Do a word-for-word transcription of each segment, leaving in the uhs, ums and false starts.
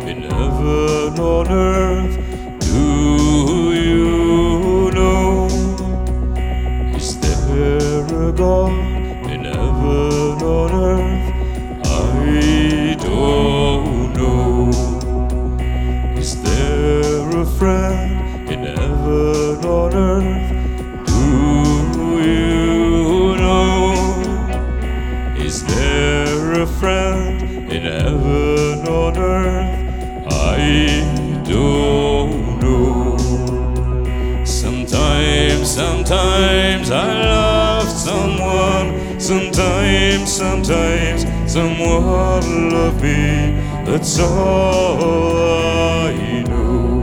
in heaven on earth? Do you know? Is there a God in heaven on earth? I don't know. Is there a friend in heaven on earth? Do you know? Is there a friend in heaven on earth? I don't know. Sometimes, sometimes I love someone. Sometimes, sometimes someone love me. That's all I know.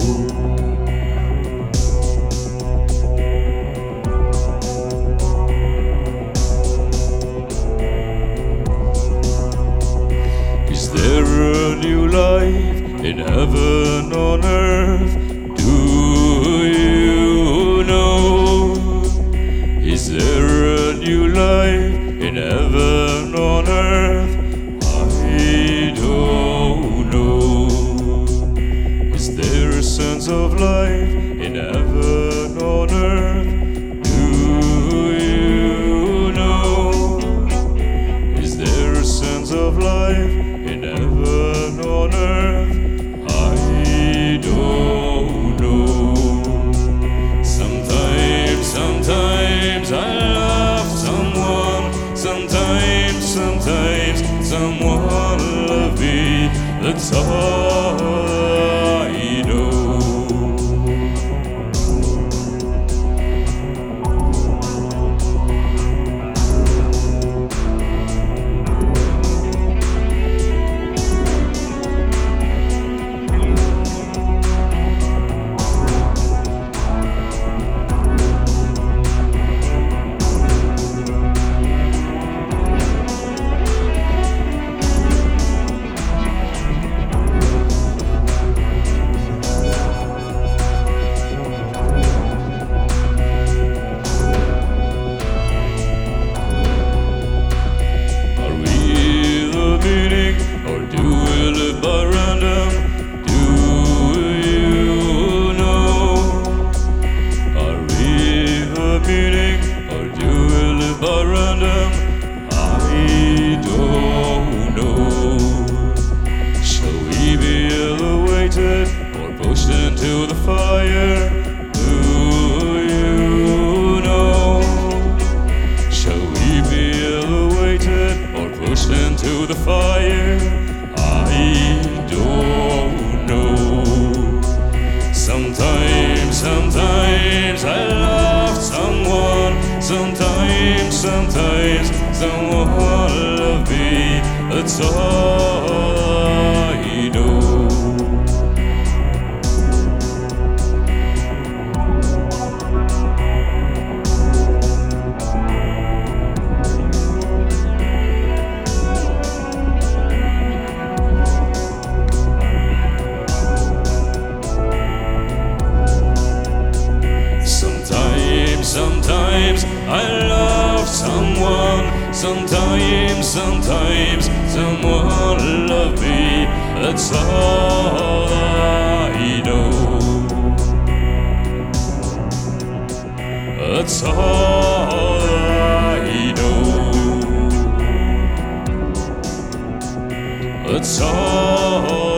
Is there a new life in heaven on earth? Do you know? Is there a new life in heaven on earth? I don't know. Is there a sense of life in heaven on earth? Do you know? Is there a sense of life in heaven on earth? I don't know. Sometimes, sometimes I love someone. Sometimes, sometimes someone love me. That's all I know. Or pushed into the fire? Do you know? Shall we be elevated or pushed into the fire? I don't know. Sometimes, sometimes I love someone. Sometimes, sometimes someone love me. That's all I know. Sometimes I love someone. Sometimes, sometimes someone love me. That's all I know. That's all I know. That's all